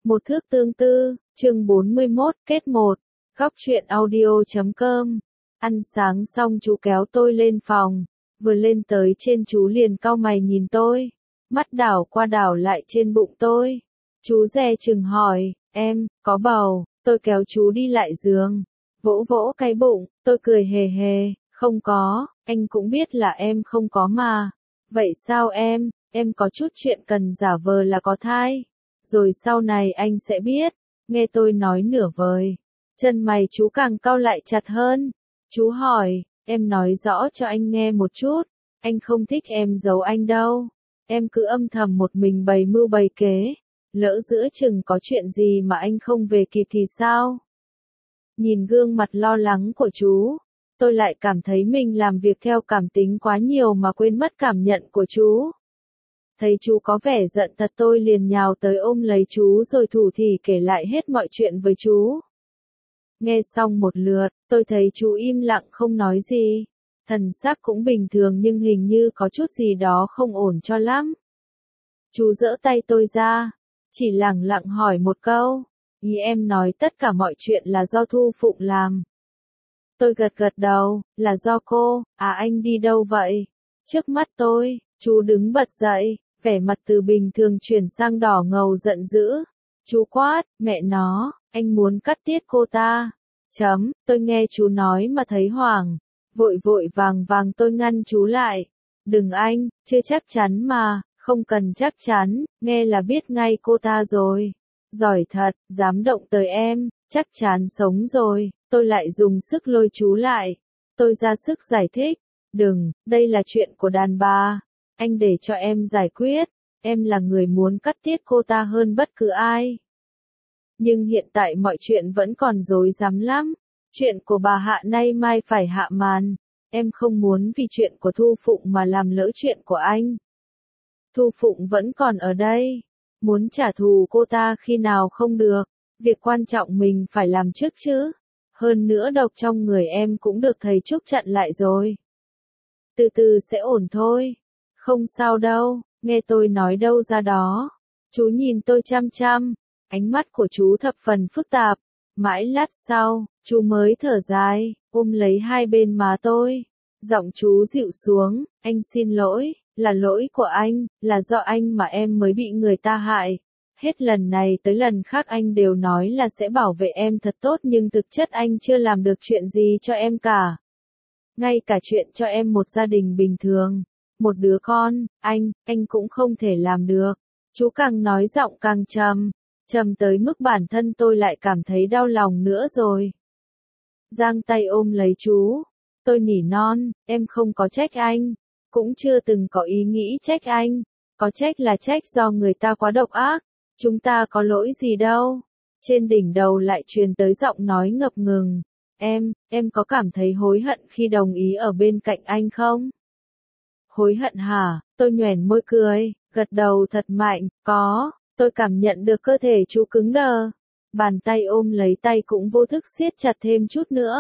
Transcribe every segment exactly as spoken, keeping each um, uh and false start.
Một thước tương tư, chương bốn mươi mốt, kết một. Góc truyện audio chấm com. Ăn sáng xong chú kéo tôi lên phòng, vừa lên tới trên chú liền cau mày nhìn tôi, mắt đảo qua đảo lại trên bụng tôi. Chú dè chừng hỏi, em, có bầu? Tôi kéo chú đi lại giường, vỗ vỗ cái bụng, tôi cười hề hề, không có, anh cũng biết là em không có mà. Vậy sao em, em có chút chuyện cần giả vờ là có thai. Rồi sau này anh sẽ biết. Nghe tôi nói nửa vời, chân mày chú càng cau lại chặt hơn. Chú hỏi, em nói rõ cho anh nghe một chút, anh không thích em giấu anh đâu. Em cứ âm thầm một mình bày mưu bày kế, lỡ giữa chừng có chuyện gì mà anh không về kịp thì sao? Nhìn gương mặt lo lắng của chú, tôi lại cảm thấy mình làm việc theo cảm tính quá nhiều mà quên mất cảm nhận của chú. Thấy chú có vẻ giận thật tôi liền nhào tới ôm lấy chú rồi thủ thỉ kể lại hết mọi chuyện với chú. Nghe xong một lượt, tôi thấy chú im lặng không nói gì. Thần sắc cũng bình thường nhưng hình như có chút gì đó không ổn cho lắm. Chú giở tay tôi ra, chỉ lẳng lặng hỏi một câu, ý em nói tất cả mọi chuyện là do Thu Phụng làm. Tôi gật gật đầu, là do cô. À anh đi đâu vậy? Trước mắt tôi, chú đứng bật dậy, vẻ mặt từ bình thường chuyển sang đỏ ngầu giận dữ. Chú quát, mẹ nó, anh muốn cắt tiết cô ta. Chấm, tôi nghe chú nói mà thấy hoảng. Vội vội vàng vàng tôi ngăn chú lại. Đừng anh, chưa chắc chắn mà, không cần chắc chắn, nghe là biết ngay cô ta rồi. Giỏi thật, dám động tới em, chắc chắn sống rồi. Tôi lại dùng sức lôi chú lại. Tôi ra sức giải thích. Đừng, đây là chuyện của đàn bà. Anh để cho em giải quyết. Em là người muốn cắt tiết cô ta hơn bất cứ ai. Nhưng hiện tại mọi chuyện vẫn còn rối rắm lắm. Chuyện của bà Hạ nay mai phải hạ màn. Em không muốn vì chuyện của Thu Phụng mà làm lỡ chuyện của anh. Thu Phụng vẫn còn ở đây. Muốn trả thù cô ta khi nào không được. Việc quan trọng mình phải làm trước chứ. Hơn nữa độc trong người em cũng được thầy Trúc chặn lại rồi. Từ từ sẽ ổn thôi. Không sao đâu, nghe tôi nói đâu ra đó. Chú nhìn tôi chăm chăm. Ánh mắt của chú thập phần phức tạp. Mãi lát sau, chú mới thở dài, ôm lấy hai bên má tôi. Giọng chú dịu xuống, anh xin lỗi, là lỗi của anh, là do anh mà em mới bị người ta hại. Hết lần này tới lần khác anh đều nói là sẽ bảo vệ em thật tốt nhưng thực chất anh chưa làm được chuyện gì cho em cả. Ngay cả chuyện cho em một gia đình bình thường, một đứa con, anh, anh cũng không thể làm được. Chú càng nói giọng càng trầm, trầm tới mức bản thân tôi lại cảm thấy đau lòng nữa rồi. Giang tay ôm lấy chú, tôi nỉ non, em không có trách anh, cũng chưa từng có ý nghĩ trách anh, có trách là trách do người ta quá độc ác. Chúng ta có lỗi gì đâu. Trên đỉnh đầu lại truyền tới giọng nói ngập ngừng. Em, em có cảm thấy hối hận khi đồng ý ở bên cạnh anh không? Hối hận hả? Tôi nhoẻn môi cười, gật đầu thật mạnh, có. Tôi cảm nhận được cơ thể chú cứng đờ. Bàn tay ôm lấy tay cũng vô thức siết chặt thêm chút nữa.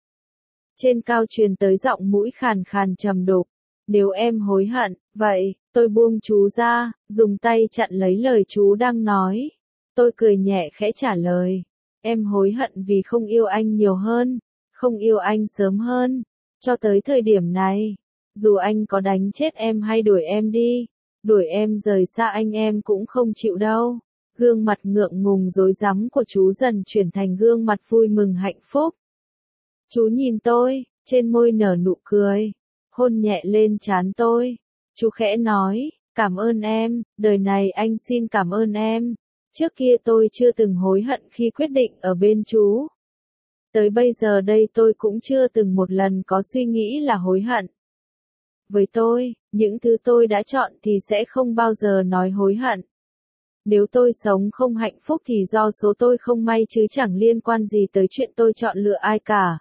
Trên cao truyền tới giọng mũi khàn khàn trầm đục. Nếu em hối hận, vậy, tôi buông chú ra, dùng tay chặn lấy lời chú đang nói. Tôi cười nhẹ khẽ trả lời. Em hối hận vì không yêu anh nhiều hơn, không yêu anh sớm hơn. Cho tới thời điểm này, dù anh có đánh chết em hay đuổi em đi, đuổi em rời xa anh em cũng không chịu đâu. Gương mặt ngượng ngùng rối rắm của chú dần chuyển thành gương mặt vui mừng hạnh phúc. Chú nhìn tôi, trên môi nở nụ cười. Hôn nhẹ lên trán tôi. Chú khẽ nói, cảm ơn em, đời này anh xin cảm ơn em. Trước kia tôi chưa từng hối hận khi quyết định ở bên chú. Tới bây giờ đây tôi cũng chưa từng một lần có suy nghĩ là hối hận. Với tôi, những thứ tôi đã chọn thì sẽ không bao giờ nói hối hận. Nếu tôi sống không hạnh phúc thì do số tôi không may chứ chẳng liên quan gì tới chuyện tôi chọn lựa ai cả.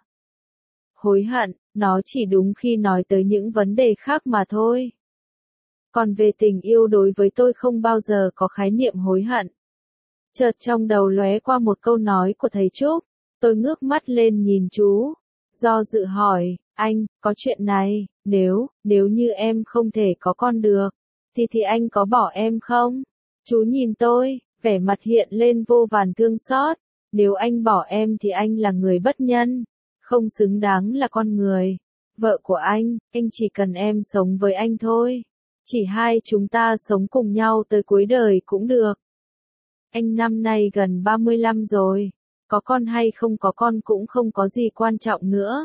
Hối hận, nó chỉ đúng khi nói tới những vấn đề khác mà thôi. Còn về tình yêu đối với tôi không bao giờ có khái niệm hối hận. Chợt trong đầu lóe qua một câu nói của thầy Trúc, tôi ngước mắt lên nhìn chú, do dự hỏi, anh, có chuyện này, nếu, nếu như em không thể có con được, thì thì anh có bỏ em không? Chú nhìn tôi, Vẻ mặt hiện lên vô vàn thương xót. Nếu anh bỏ em thì anh là người bất nhân, không xứng đáng là con người. Vợ của anh, anh chỉ cần em sống với anh thôi. Chỉ hai chúng ta sống cùng nhau tới cuối đời cũng được. Anh năm nay gần ba mươi lăm rồi. Có con hay không có con cũng không có gì quan trọng nữa.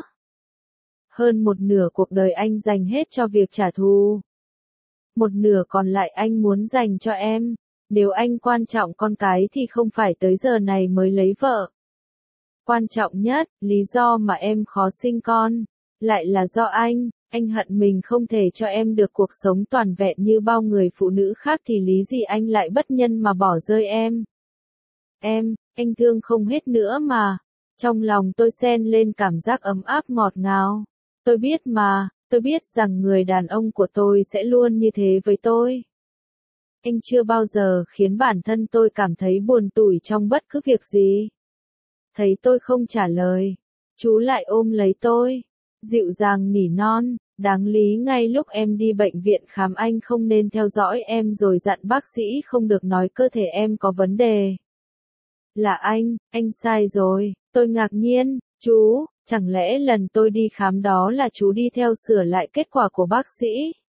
Hơn một nửa cuộc đời anh dành hết cho việc trả thù. Một nửa còn lại anh muốn dành cho em. Nếu anh quan trọng con cái thì không phải tới giờ này mới lấy vợ. Quan trọng nhất, lý do mà em khó sinh con, lại là do anh. Anh hận mình không thể cho em được cuộc sống toàn vẹn như bao người phụ nữ khác thì lý gì anh lại bất nhân mà bỏ rơi em. Em, anh thương không hết nữa mà. Trong lòng tôi xen lên cảm giác ấm áp ngọt ngào. Tôi biết mà, tôi biết rằng người đàn ông của tôi sẽ luôn như thế với tôi. Anh chưa bao giờ khiến bản thân tôi cảm thấy buồn tủi trong bất cứ việc gì. Thấy tôi không trả lời, chú lại ôm lấy tôi, dịu dàng nỉ non, đáng lý ngay lúc em đi bệnh viện khám anh không nên theo dõi em rồi dặn bác sĩ không được nói cơ thể em có vấn đề. Là anh, anh sai rồi, tôi ngạc nhiên, chú, chẳng lẽ lần tôi đi khám đó là chú đi theo sửa lại kết quả của bác sĩ?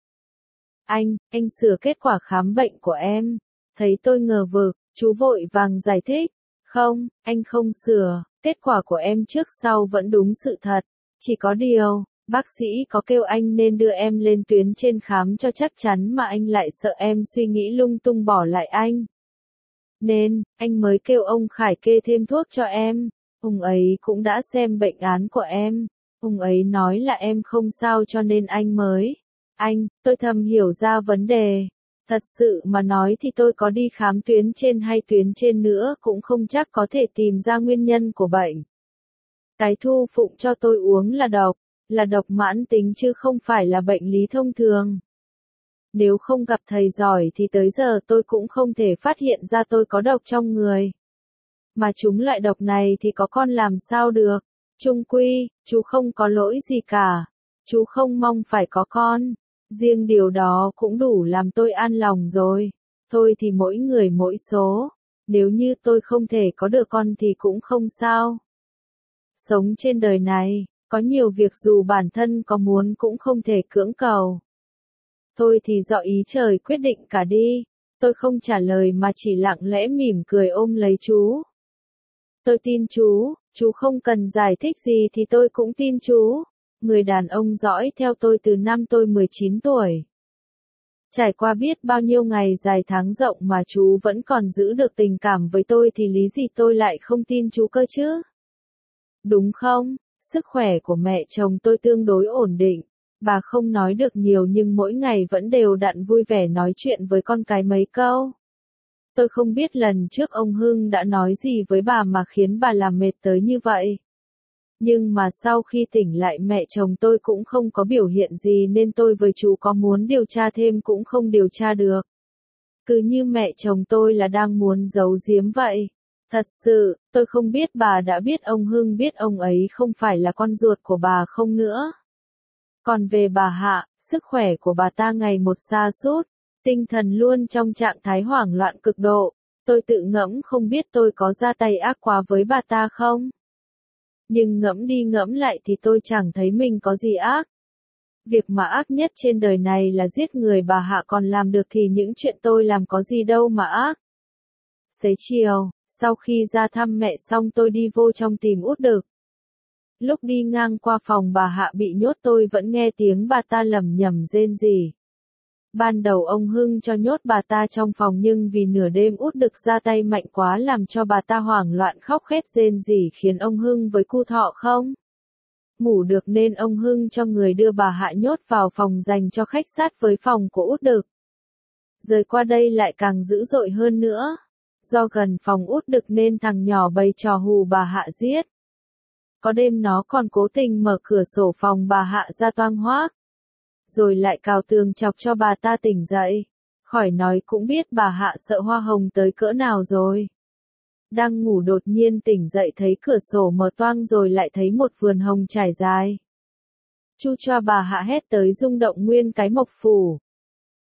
Anh, anh sửa kết quả khám bệnh của em. Thấy tôi ngờ vực, chú vội vàng giải thích. Không, anh không sửa, kết quả của em trước sau vẫn đúng sự thật. Chỉ có điều, bác sĩ có kêu anh nên đưa em lên tuyến trên khám cho chắc chắn mà anh lại sợ em suy nghĩ lung tung bỏ lại anh. Nên, anh mới kêu ông Khải kê thêm thuốc cho em. Ông ấy cũng đã xem bệnh án của em. Ông ấy nói là em không sao cho nên anh mới. Anh, tôi thầm hiểu ra vấn đề. Thật sự mà nói thì tôi có đi khám tuyến trên hay tuyến trên nữa cũng không chắc có thể tìm ra nguyên nhân của bệnh. Cái Thu Phụng cho tôi uống là độc, là độc mãn tính chứ không phải là bệnh lý thông thường. Nếu không gặp thầy giỏi thì tới giờ tôi cũng không thể phát hiện ra tôi có độc trong người. Mà chúng loại độc này thì có con làm sao được. Chung quy, chú không có lỗi gì cả. Chú không mong phải có con. Riêng điều đó cũng đủ làm tôi an lòng rồi. Thôi thì mỗi người mỗi số. Nếu như tôi không thể có được con thì cũng không sao. Sống trên đời này, có nhiều việc dù bản thân có muốn cũng không thể cưỡng cầu. Thôi thì do ý trời quyết định cả đi. Tôi không trả lời mà chỉ lặng lẽ mỉm cười ôm lấy chú. Tôi tin chú, chú không cần giải thích gì thì tôi cũng tin chú. Người đàn ông dõi theo tôi từ năm tôi mười chín tuổi. Trải qua biết bao nhiêu ngày dài tháng rộng mà chú vẫn còn giữ được tình cảm với tôi thì lý gì tôi lại không tin chú cơ chứ? Đúng không? Sức khỏe của mẹ chồng tôi tương đối ổn định. Bà không nói được nhiều nhưng mỗi ngày vẫn đều đặn vui vẻ nói chuyện với con cái mấy câu. Tôi không biết lần trước ông Hưng đã nói gì với bà mà khiến bà làm mệt tới như vậy. Nhưng mà sau khi tỉnh lại mẹ chồng tôi cũng không có biểu hiện gì nên tôi với chú có muốn điều tra thêm cũng không điều tra được. Cứ như mẹ chồng tôi là đang muốn giấu giếm vậy. Thật sự, tôi không biết bà đã biết ông Hưng biết ông ấy không phải là con ruột của bà không nữa. Còn về bà Hạ, sức khỏe của bà ta ngày một sa sút, tinh thần luôn trong trạng thái hoảng loạn cực độ. Tôi tự ngẫm không biết tôi có ra tay ác quá với bà ta không? Nhưng ngẫm đi ngẫm lại thì tôi chẳng thấy mình có gì ác. Việc mà ác nhất trên đời này là giết người bà Hạ còn làm được thì những chuyện tôi làm có gì đâu mà ác. Xế chiều, sau khi ra thăm mẹ xong tôi đi vô trong tìm Út Đực. Lúc đi ngang qua phòng bà Hạ bị nhốt tôi vẫn nghe tiếng bà ta lẩm nhẩm rên rỉ. Ban đầu ông Hưng cho nhốt bà ta trong phòng nhưng vì nửa đêm Út Đực ra tay mạnh quá làm cho bà ta hoảng loạn khóc khét rên rỉ khiến ông Hưng với cu Thọ không ngủ được nên ông Hưng cho người đưa bà Hạ nhốt vào phòng dành cho khách sát với phòng của Út Đực. Rời qua đây lại càng dữ dội hơn nữa. Do gần phòng Út Đực nên thằng nhỏ bày trò hù bà Hạ giết. Có đêm nó còn cố tình mở cửa sổ phòng bà Hạ ra toang hoác. Rồi lại cào tường chọc cho bà ta tỉnh dậy. Khỏi nói cũng biết bà Hạ sợ hoa hồng tới cỡ nào rồi. Đang ngủ đột nhiên tỉnh dậy thấy cửa sổ mở toang rồi lại thấy một vườn hồng trải dài. Chu cho bà Hạ hét tới rung động nguyên cái mộc phủ.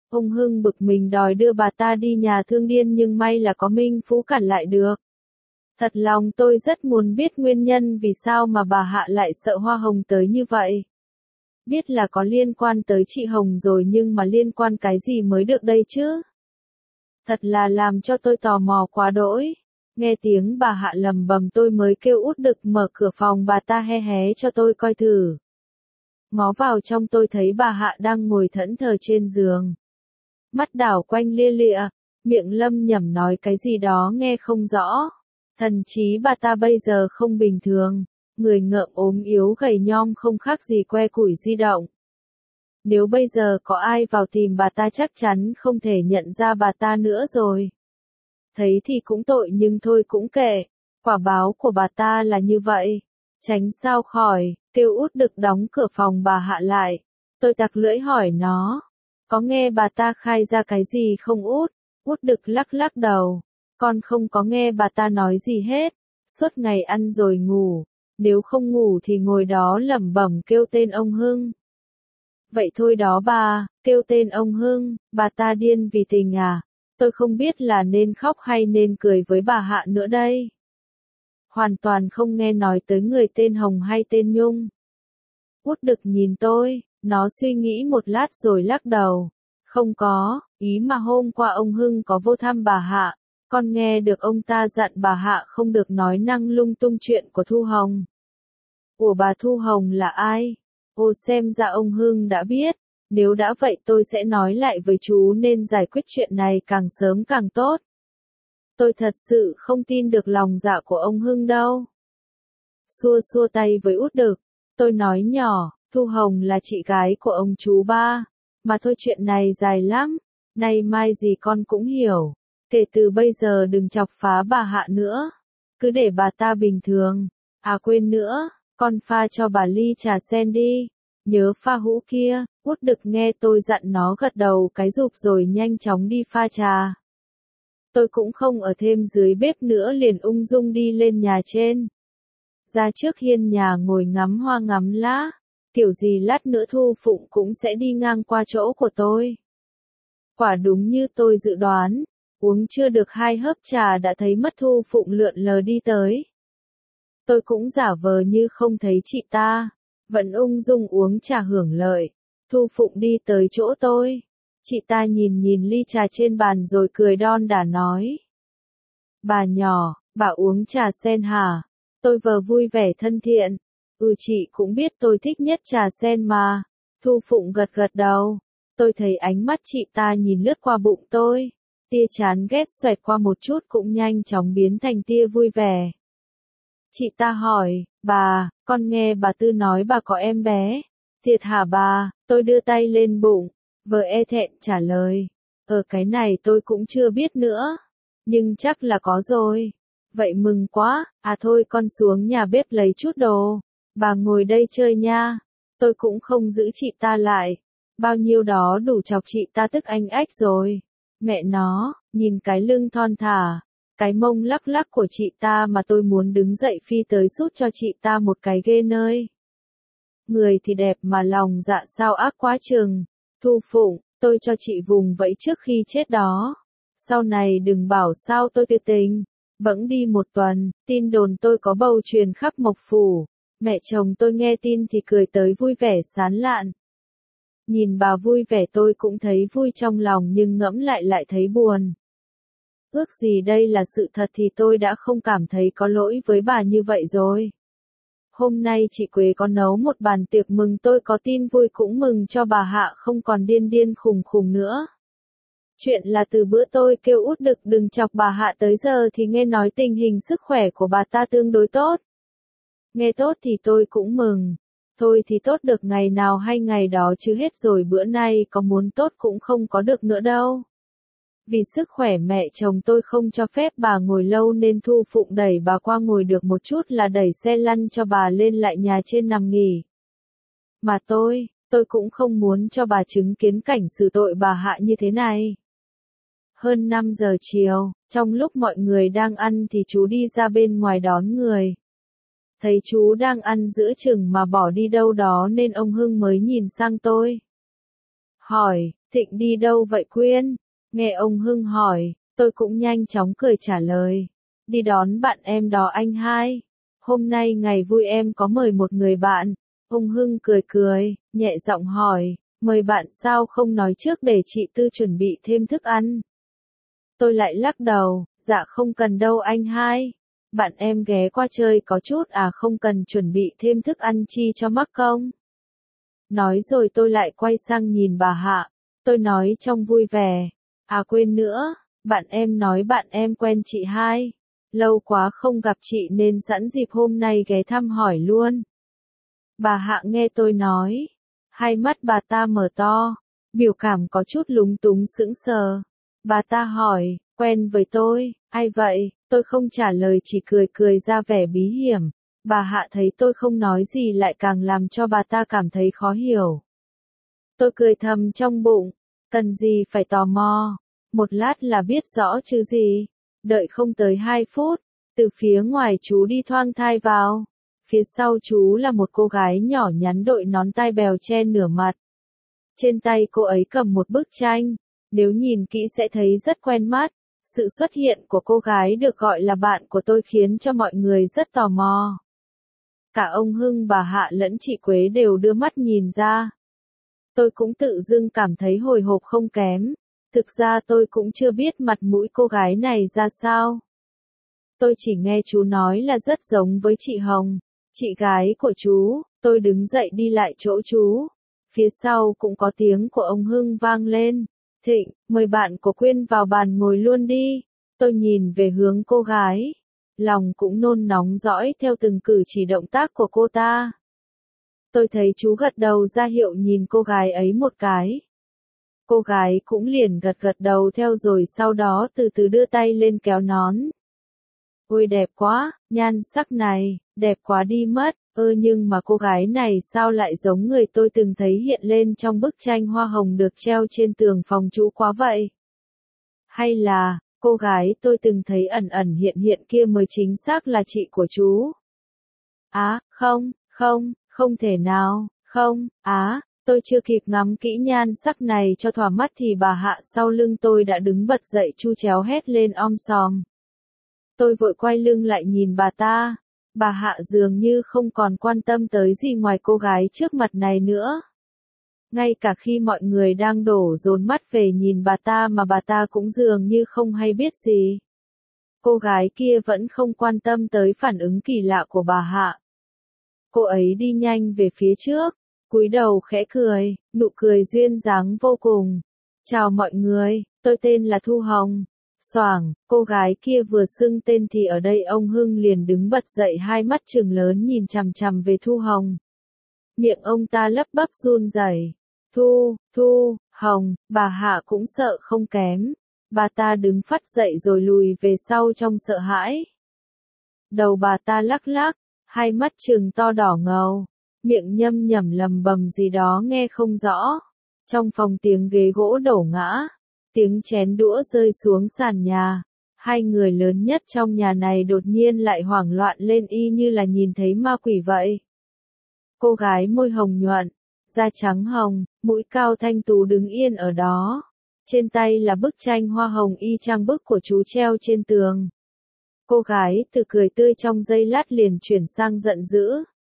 Ông Hưng bực mình đòi đưa bà ta đi nhà thương điên nhưng may là có Minh Phú cản lại được. Thật lòng tôi rất muốn biết nguyên nhân vì sao mà bà Hạ lại sợ Hoa Hồng tới như vậy. Biết là có liên quan tới chị Hồng rồi nhưng mà liên quan cái gì mới được đây chứ? Thật là làm cho tôi tò mò quá đỗi. Nghe tiếng bà Hạ lầm bầm tôi mới kêu Út Đực mở cửa phòng bà ta hé hé cho tôi coi thử. Ngó vào trong tôi thấy bà Hạ đang ngồi thẫn thờ trên giường. Mắt đảo quanh lia lịa, miệng lầm nhẩm nói cái gì đó nghe không rõ. Thần trí bà ta bây giờ không bình thường, người ngợm ốm yếu gầy nhom không khác gì que củi di động. Nếu bây giờ có ai vào tìm bà ta chắc chắn không thể nhận ra bà ta nữa rồi. Thấy thì cũng tội nhưng thôi cũng kệ, quả báo của bà ta là như vậy. Tránh sao khỏi, kêu Út Đực đóng cửa phòng bà Hạ lại. Tôi tặc lưỡi hỏi nó, có nghe bà ta khai ra cái gì không Út? Út Đực lắc lắc đầu, con không có nghe bà ta nói gì hết, suốt ngày ăn rồi ngủ, nếu không ngủ thì ngồi đó lẩm bẩm kêu tên ông Hưng. Vậy thôi đó bà, kêu tên ông Hưng, bà ta điên vì tình à? Tôi không biết là nên khóc hay nên cười với bà Hạ nữa đây. Hoàn toàn không nghe nói tới người tên Hồng hay tên Nhung. Út Đực nhìn tôi, nó suy nghĩ một lát rồi lắc đầu. Không có, ý mà hôm qua ông Hưng có vô thăm bà Hạ, con nghe được ông ta dặn bà Hạ không được nói năng lung tung chuyện của Thu Hồng. Ủa bà Thu Hồng là ai? Ô xem ra ông Hưng đã biết, nếu đã vậy tôi sẽ nói lại với chú nên giải quyết chuyện này càng sớm càng tốt. Tôi thật sự không tin được lòng dạ của ông Hưng đâu. Xua xua tay với Út Đực, tôi nói nhỏ, Thu Hồng là chị gái của ông chú ba, mà thôi chuyện này dài lắm, nay mai gì con cũng hiểu, kể từ bây giờ đừng chọc phá bà Hạ nữa, cứ để bà ta bình thường, à quên nữa, con pha cho bà ly trà sen đi, nhớ pha hũ kia. Út Đực nghe tôi dặn nó gật đầu cái rụp rồi nhanh chóng đi pha trà. Tôi cũng không ở thêm dưới bếp nữa liền ung dung đi lên nhà trên. Ra trước hiên nhà ngồi ngắm hoa ngắm lá, kiểu gì lát nữa Thu Phụng cũng sẽ đi ngang qua chỗ của tôi. Quả đúng như tôi dự đoán, uống chưa được hai hớp trà đã thấy mất Thu Phụng lượn lờ đi tới. Tôi cũng giả vờ như không thấy chị ta, vẫn ung dung uống trà hưởng lợi. Thu Phụng đi tới chỗ tôi. Chị ta nhìn nhìn ly trà trên bàn rồi cười đon đả nói. Bà nhỏ, bà uống trà sen hả? Tôi vờ vui vẻ thân thiện. Ừ chị cũng biết tôi thích nhất trà sen mà. Thu Phụng gật gật đầu. Tôi thấy ánh mắt chị ta nhìn lướt qua bụng tôi. Tia chán ghét xoẹt qua một chút cũng nhanh chóng biến thành tia vui vẻ. Chị ta hỏi, bà, con nghe bà Tư nói bà có em bé. Thiệt hả bà? Tôi đưa tay lên bụng, vờ e thẹn trả lời. Ở cái này tôi cũng chưa biết nữa, nhưng chắc là có rồi. Vậy mừng quá, à thôi con xuống nhà bếp lấy chút đồ, bà ngồi đây chơi nha. Tôi cũng không giữ chị ta lại, bao nhiêu đó đủ chọc chị ta tức anh ách rồi. Mẹ nó, nhìn cái lưng thon thả, cái mông lắc lắc của chị ta mà tôi muốn đứng dậy phi tới sút cho chị ta một cái ghê nơi. Người thì đẹp mà lòng dạ sao ác quá chừng. Thu Phụng, tôi cho chị vùng vẫy trước khi chết đó. Sau này đừng bảo sao tôi tuyệt tình. Bẵng đi một tuần, tin đồn tôi có bầu truyền khắp Mộc Phủ. Mẹ chồng tôi nghe tin thì cười tới vui vẻ sán lạn. Nhìn bà vui vẻ tôi cũng thấy vui trong lòng nhưng ngẫm lại lại thấy buồn. Ước gì đây là sự thật thì tôi đã không cảm thấy có lỗi với bà như vậy rồi. Hôm nay chị Quế có nấu một bàn tiệc mừng tôi có tin vui cũng mừng cho bà Hạ không còn điên điên khùng khùng nữa. Chuyện là từ bữa tôi kêu Út Đực đừng chọc bà Hạ tới giờ thì nghe nói tình hình sức khỏe của bà ta tương đối tốt. Nghe tốt thì tôi cũng mừng. Thôi thì tốt được ngày nào hay ngày đó chứ hết rồi bữa nay có muốn tốt cũng không có được nữa đâu. Vì sức khỏe mẹ chồng tôi không cho phép bà ngồi lâu nên Thu Phụng đẩy bà qua ngồi được một chút là đẩy xe lăn cho bà lên lại nhà trên nằm nghỉ. Mà tôi, tôi cũng không muốn cho bà chứng kiến cảnh xử tội bà Hạ như thế này. Hơn năm giờ chiều, trong lúc mọi người đang ăn thì chú đi ra bên ngoài đón người. Thấy chú đang ăn giữa chừng mà bỏ đi đâu đó nên ông Hưng mới nhìn sang tôi. Hỏi, Thịnh đi đâu vậy Quyên? Nghe ông Hưng hỏi, tôi cũng nhanh chóng cười trả lời. Đi đón bạn em đó anh hai. Hôm nay ngày vui em có mời một người bạn. Ông Hưng cười cười, nhẹ giọng hỏi, mời bạn sao không nói trước để chị Tư chuẩn bị thêm thức ăn? Tôi lại lắc đầu, dạ không cần đâu anh hai. Bạn em ghé qua chơi có chút à không cần chuẩn bị thêm thức ăn chi cho mắc công. Nói rồi tôi lại quay sang nhìn bà Hạ. Tôi nói trong vui vẻ. À quên nữa, bạn em nói bạn em quen chị hai. Lâu quá không gặp chị nên sẵn dịp hôm nay ghé thăm hỏi luôn. Bà Hạ nghe tôi nói. Hai mắt bà ta mở to. Biểu cảm có chút lúng túng sững sờ. Bà ta hỏi, quen với tôi, ai vậy? Tôi không trả lời chỉ cười cười ra vẻ bí hiểm. Bà Hạ thấy tôi không nói gì lại càng làm cho bà ta cảm thấy khó hiểu. Tôi cười thầm trong bụng, cần gì phải tò mò, một lát là biết rõ chứ gì. Đợi không tới hai phút, từ phía ngoài chú đi thoang thai vào. Phía sau chú là một cô gái nhỏ nhắn đội nón tai bèo che nửa mặt. Trên tay cô ấy cầm một bức tranh, nếu nhìn kỹ sẽ thấy rất quen mắt. Sự xuất hiện của cô gái được gọi là bạn của tôi khiến cho mọi người rất tò mò. Cả ông Hưng bà Hạ lẫn chị Quế đều đưa mắt nhìn ra. Tôi cũng tự dưng cảm thấy hồi hộp không kém. Thực ra tôi cũng chưa biết mặt mũi cô gái này ra sao. Tôi chỉ nghe chú nói là rất giống với chị Hồng, chị gái của chú. Tôi đứng dậy đi lại chỗ chú. Phía sau cũng có tiếng của ông Hưng vang lên. Thịnh, mời bạn của Quyên vào bàn ngồi luôn đi. Tôi nhìn về hướng cô gái. Lòng cũng nôn nóng dõi theo từng cử chỉ động tác của cô ta. Tôi thấy chú gật đầu ra hiệu nhìn cô gái ấy một cái. Cô gái cũng liền gật gật đầu theo rồi sau đó từ từ đưa tay lên kéo nón. Ôi đẹp quá, nhan sắc này, đẹp quá đi mất. Ơ nhưng mà cô gái này sao lại giống người tôi từng thấy hiện lên trong bức tranh hoa hồng được treo trên tường phòng chú quá vậy? Hay là, cô gái tôi từng thấy ẩn ẩn hiện hiện kia mới chính xác là chị của chú? Á, à, không, không, không thể nào, không, á, à, tôi chưa kịp ngắm kỹ nhan sắc này cho thỏa mắt thì bà Hạ sau lưng tôi đã đứng bật dậy chu chéo hét lên om sòm. Tôi vội quay lưng lại nhìn bà ta. Bà Hạ dường như không còn quan tâm tới gì ngoài cô gái trước mặt này nữa. Ngay cả khi mọi người đang đổ dồn mắt về nhìn bà ta mà bà ta cũng dường như không hay biết gì. Cô gái kia vẫn không quan tâm tới phản ứng kỳ lạ của bà Hạ. Cô ấy đi nhanh về phía trước, cúi đầu khẽ cười, nụ cười duyên dáng vô cùng. Chào mọi người, tôi tên là Thu Hồng. Xoảng, cô gái kia vừa xưng tên thì ở đây ông Hưng liền đứng bật dậy hai mắt trừng lớn nhìn chằm chằm về Thu Hồng. Miệng ông ta lắp bắp run rẩy. Thu, Thu, Hồng, bà Hạ cũng sợ không kém. Bà ta đứng phắt dậy rồi lùi về sau trong sợ hãi. Đầu bà ta lắc lắc, hai mắt trừng to đỏ ngầu, miệng nhâm nhẩm lầm bầm gì đó nghe không rõ. Trong phòng tiếng ghế gỗ đổ ngã. Tiếng chén đũa rơi xuống sàn nhà. Hai người lớn nhất trong nhà này đột nhiên lại hoảng loạn lên y như là nhìn thấy ma quỷ vậy. Cô gái môi hồng nhuận, da trắng hồng, mũi cao thanh tú đứng yên ở đó. Trên tay là bức tranh hoa hồng y chang bức của chú treo trên tường. Cô gái từ cười tươi trong giây lát liền chuyển sang giận dữ.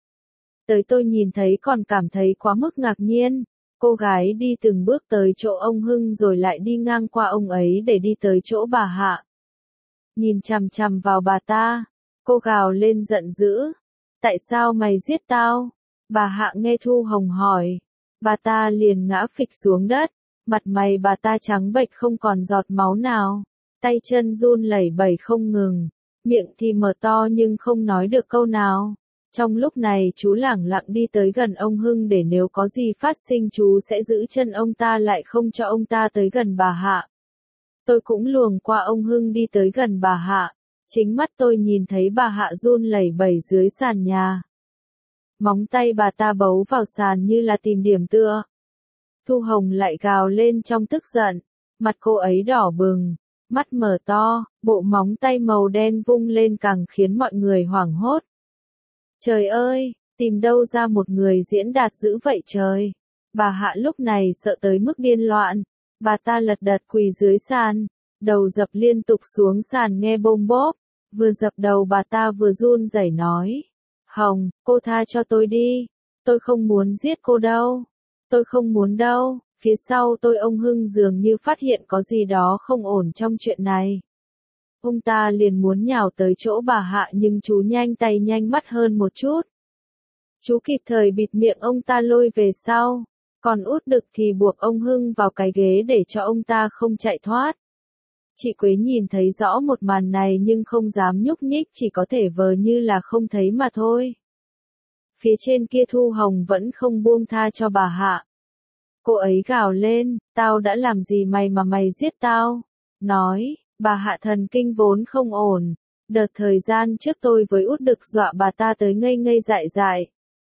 Tới tôi nhìn thấy còn cảm thấy quá mức ngạc nhiên. Cô gái đi từng bước tới chỗ ông Hưng rồi lại đi ngang qua ông ấy để đi tới chỗ bà Hạ. Nhìn chằm chằm vào bà ta, cô gào lên giận dữ. Tại sao mày giết tao? Bà Hạ nghe Thu Hồng hỏi. Bà ta liền ngã phịch xuống đất. Mặt mày bà ta trắng bệch không còn giọt máu nào. Tay chân run lẩy bẩy không ngừng. Miệng thì mở to nhưng không nói được câu nào. Trong lúc này chú lẳng lặng đi tới gần ông Hưng để nếu có gì phát sinh chú sẽ giữ chân ông ta lại không cho ông ta tới gần bà Hạ. Tôi cũng luồng qua ông Hưng đi tới gần bà Hạ. Chính mắt tôi nhìn thấy bà Hạ run lẩy bẩy dưới sàn nhà. Móng tay bà ta bấu vào sàn như là tìm điểm tựa. Thu Hồng lại gào lên trong tức giận. Mặt cô ấy đỏ bừng, mắt mở to, bộ móng tay màu đen vung lên càng khiến mọi người hoảng hốt. Trời ơi, tìm đâu ra một người diễn đạt dữ vậy trời. Bà Hạ lúc này sợ tới mức điên loạn. Bà ta lật đật quỳ dưới sàn, đầu dập liên tục xuống sàn nghe bôm bốp. Vừa dập đầu bà ta vừa run rẩy nói. Hồng, cô tha cho tôi đi. Tôi không muốn giết cô đâu. Tôi không muốn đâu. Phía sau tôi ông Hưng dường như phát hiện có gì đó không ổn trong chuyện này. Ông ta liền muốn nhào tới chỗ bà Hạ nhưng chú nhanh tay nhanh mắt hơn một chút. Chú kịp thời bịt miệng ông ta lôi về sau. Còn Út Đực thì buộc ông Hưng vào cái ghế để cho ông ta không chạy thoát. Chị Quế nhìn thấy rõ một màn này nhưng không dám nhúc nhích, chỉ có thể vờ như là không thấy mà thôi. Phía trên kia Thu Hồng vẫn không buông tha cho bà Hạ. Cô ấy gào lên, tao đã làm gì mày mà mày giết tao? Nói, bà Hạ thần kinh vốn không ổn. Đợt thời gian trước tôi với Út Đực dọa bà ta tới ngây ngây dại dại.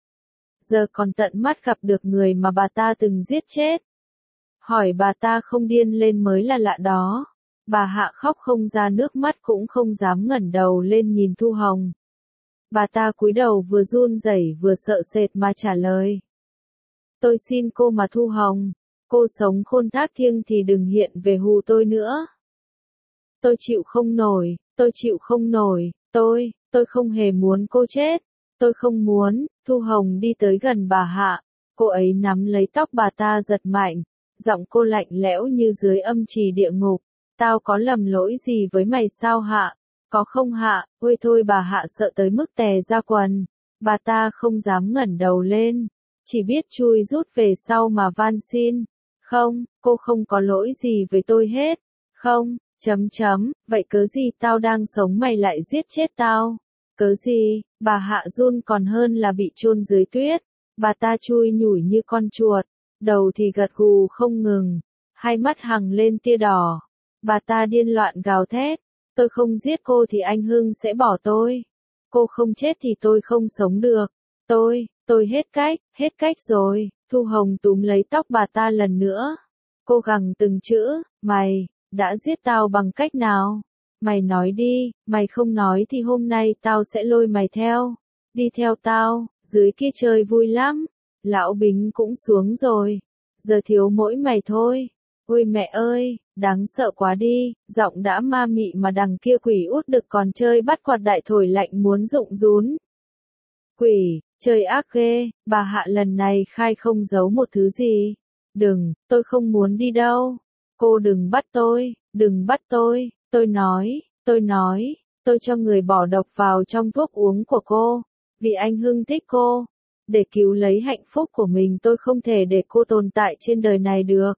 Giờ còn tận mắt gặp được người mà bà ta từng giết chết. Hỏi bà ta không điên lên mới là lạ đó. Bà Hạ khóc không ra nước mắt cũng không dám ngẩng đầu lên nhìn Thu Hồng. Bà ta cúi đầu vừa run rẩy vừa sợ sệt mà trả lời. Tôi xin cô mà Thu Hồng, cô sống khôn thác thiêng thì đừng hiện về hù tôi nữa. Tôi chịu không nổi, tôi chịu không nổi, tôi, tôi không hề muốn cô chết. Tôi không muốn. Thu Hồng đi tới gần bà Hạ, cô ấy nắm lấy tóc bà ta giật mạnh, giọng cô lạnh lẽo như dưới âm trì địa ngục. Tao có lầm lỗi gì với mày sao Hạ? Có không Hạ? Ôi thôi bà Hạ sợ tới mức tè ra quần. Bà ta không dám ngẩng đầu lên, chỉ biết chui rút về sau mà van xin. Không, cô không có lỗi gì với tôi hết. Không, chấm chấm, vậy cớ gì tao đang sống mày lại giết chết tao? Cớ gì? Bà Hạ run còn hơn là bị chôn dưới tuyết. Bà ta chui nhủi như con chuột, đầu thì gật gù không ngừng, hai mắt hằng lên tia đỏ. Bà ta điên loạn gào thét, tôi không giết cô thì anh Hưng sẽ bỏ tôi. Cô không chết thì tôi không sống được. Tôi, tôi hết cách, hết cách rồi. Thu Hồng túm lấy tóc bà ta lần nữa. Cô gằn từng chữ, mày, đã giết tao bằng cách nào? Mày nói đi, mày không nói thì hôm nay tao sẽ lôi mày theo. Đi theo tao, dưới kia chơi vui lắm. Lão Bính cũng xuống rồi. Giờ thiếu mỗi mày thôi. Ôi mẹ ơi, đáng sợ quá đi, giọng đã ma mị mà đằng kia quỷ Út Đực còn chơi bắt quạt đại thổi lạnh muốn rụng rún. Quỷ, chơi ác ghê, bà Hạ lần này khai không giấu một thứ gì. Đừng, tôi không muốn đi đâu. Cô đừng bắt tôi, đừng bắt tôi, tôi nói, tôi nói, tôi cho người bỏ độc vào trong thuốc uống của cô. Vì anh Hưng thích cô. Để cứu lấy hạnh phúc của mình tôi không thể để cô tồn tại trên đời này được.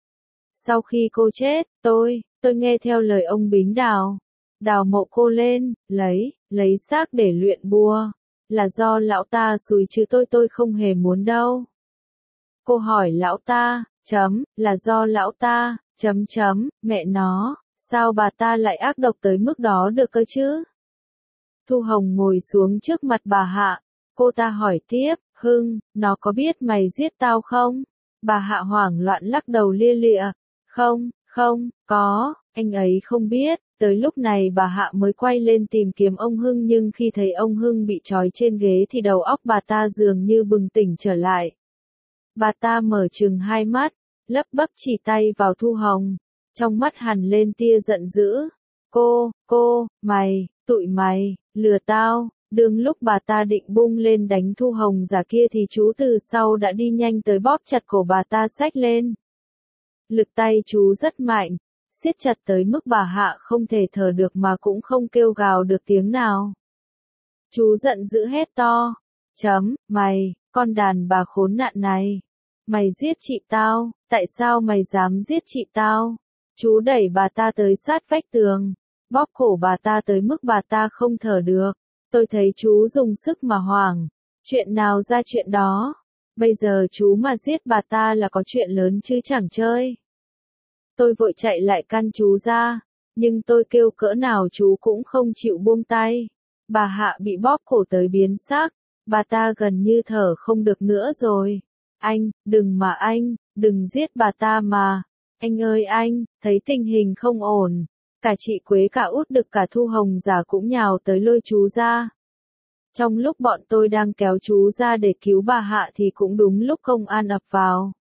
Sau khi cô chết, tôi, tôi nghe theo lời ông Bính đào. Đào mộ cô lên, lấy, lấy xác để luyện bùa. Là do lão ta xúi chứ tôi tôi không hề muốn đâu. Cô hỏi lão ta, chấm, là do lão ta, chấm chấm, mẹ nó, sao bà ta lại ác độc tới mức đó được cơ chứ? Thu Hồng ngồi xuống trước mặt bà Hạ, cô ta hỏi tiếp, Hưng, nó có biết mày giết tao không? Bà Hạ hoảng loạn lắc đầu lia lịa, không, không, có, anh ấy không biết. Tới lúc này bà Hạ mới quay lên tìm kiếm ông Hưng nhưng khi thấy ông Hưng bị trói trên ghế thì đầu óc bà ta dường như bừng tỉnh trở lại. Bà ta mở trừng hai mắt, lấp bấp chỉ tay vào Thu Hồng, trong mắt hằn lên tia giận dữ. Cô, cô, mày, tụi mày, lừa tao. Đương lúc bà ta định bung lên đánh Thu Hồng giả kia thì chú từ sau đã đi nhanh tới bóp chặt cổ bà ta xách lên. Lực tay chú rất mạnh, siết chặt tới mức bà Hạ không thể thở được mà cũng không kêu gào được tiếng nào. Chú giận dữ hét to, chấm, mày, con đàn bà khốn nạn này. Mày giết chị tao, tại sao mày dám giết chị tao? Chú đẩy bà ta tới sát vách tường, bóp cổ bà ta tới mức bà ta không thở được. Tôi thấy chú dùng sức mà hoảng. Chuyện nào ra chuyện đó. Bây giờ chú mà giết bà ta là có chuyện lớn chứ chẳng chơi. Tôi vội chạy lại căn chú ra, nhưng tôi kêu cỡ nào chú cũng không chịu buông tay. Bà Hạ bị bóp cổ tới biến sắc, bà ta gần như thở không được nữa rồi. Anh, đừng mà anh, đừng giết bà ta mà. Anh ơi anh, thấy tình hình không ổn. Cả chị Quế cả Út Đực cả Thu Hồng giả cũng nhào tới lôi chú ra. Trong lúc bọn tôi đang kéo chú ra để cứu bà Hạ thì cũng đúng lúc công an ập vào.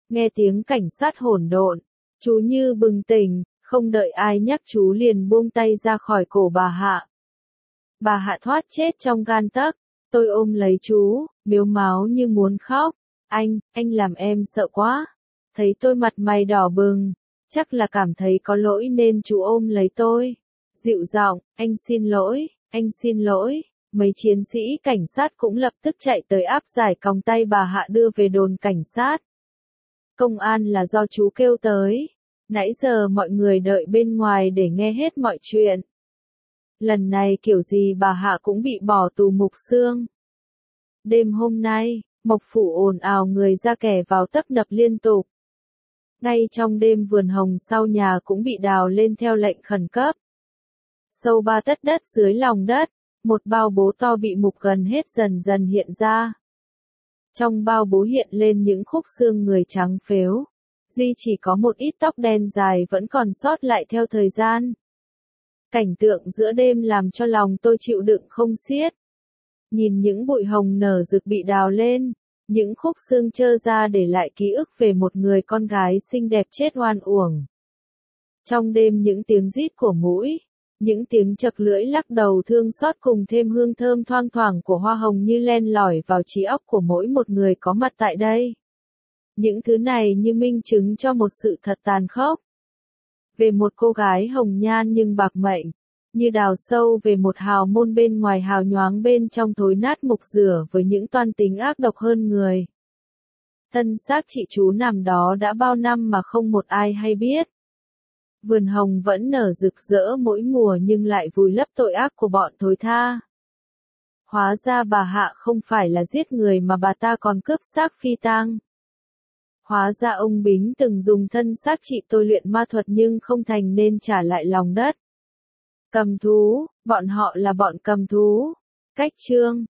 Nghe tiếng cảnh sát hỗn độn, chú như bừng tỉnh, không đợi ai nhắc chú liền buông tay ra khỏi cổ bà Hạ. Bà Hạ thoát chết trong gan tấc, tôi ôm lấy chú, mếu máo như muốn khóc. Anh, anh làm em sợ quá. Thấy tôi mặt mày đỏ bừng, chắc là cảm thấy có lỗi nên chú ôm lấy tôi. Dịu giọng, anh xin lỗi, anh xin lỗi. Mấy chiến sĩ cảnh sát cũng lập tức chạy tới áp giải còng tay bà Hạ đưa về đồn cảnh sát. Công an là do chú kêu tới. Nãy giờ mọi người đợi bên ngoài để nghe hết mọi chuyện. Lần này kiểu gì bà Hạ cũng bị bỏ tù mục xương. Đêm hôm nay, Mộc Phủ ồn ào người ra kẻ vào tấp nập liên tục. Ngay trong đêm vườn hồng sau nhà cũng bị đào lên theo lệnh khẩn cấp. Sâu ba tấc đất dưới lòng đất, một bao bố to bị mục gần hết dần dần hiện ra. Trong bao bố hiện lên những khúc xương người trắng phếu. Duy chỉ có một ít tóc đen dài vẫn còn sót lại theo thời gian. Cảnh tượng giữa đêm làm cho lòng tôi chịu đựng không xiết. Nhìn những bụi hồng nở rực bị đào lên, những khúc xương trơ ra để lại ký ức về một người con gái xinh đẹp chết oan uổng. Trong đêm những tiếng rít của muỗi, những tiếng chật lưỡi lắc đầu thương xót cùng thêm hương thơm thoang thoảng của hoa hồng như len lỏi vào trí óc của mỗi một người có mặt tại đây. Những thứ này như minh chứng cho một sự thật tàn khốc. Về một cô gái hồng nhan nhưng bạc mệnh, như đào sâu về một hào môn bên ngoài hào nhoáng bên trong thối nát mục rửa với những toan tính ác độc hơn người. Thân xác chị chú nằm đó đã bao năm mà không một ai hay biết. Vườn hồng vẫn nở rực rỡ mỗi mùa nhưng lại vùi lấp tội ác của bọn thối tha. Hóa ra bà Hạ không phải là giết người mà bà ta còn cướp xác phi tang. Hóa ra ông Bính từng dùng thân xác chị tôi luyện ma thuật nhưng không thành nên trả lại lòng đất. Cầm thú, bọn họ là bọn cầm thú. Cách chương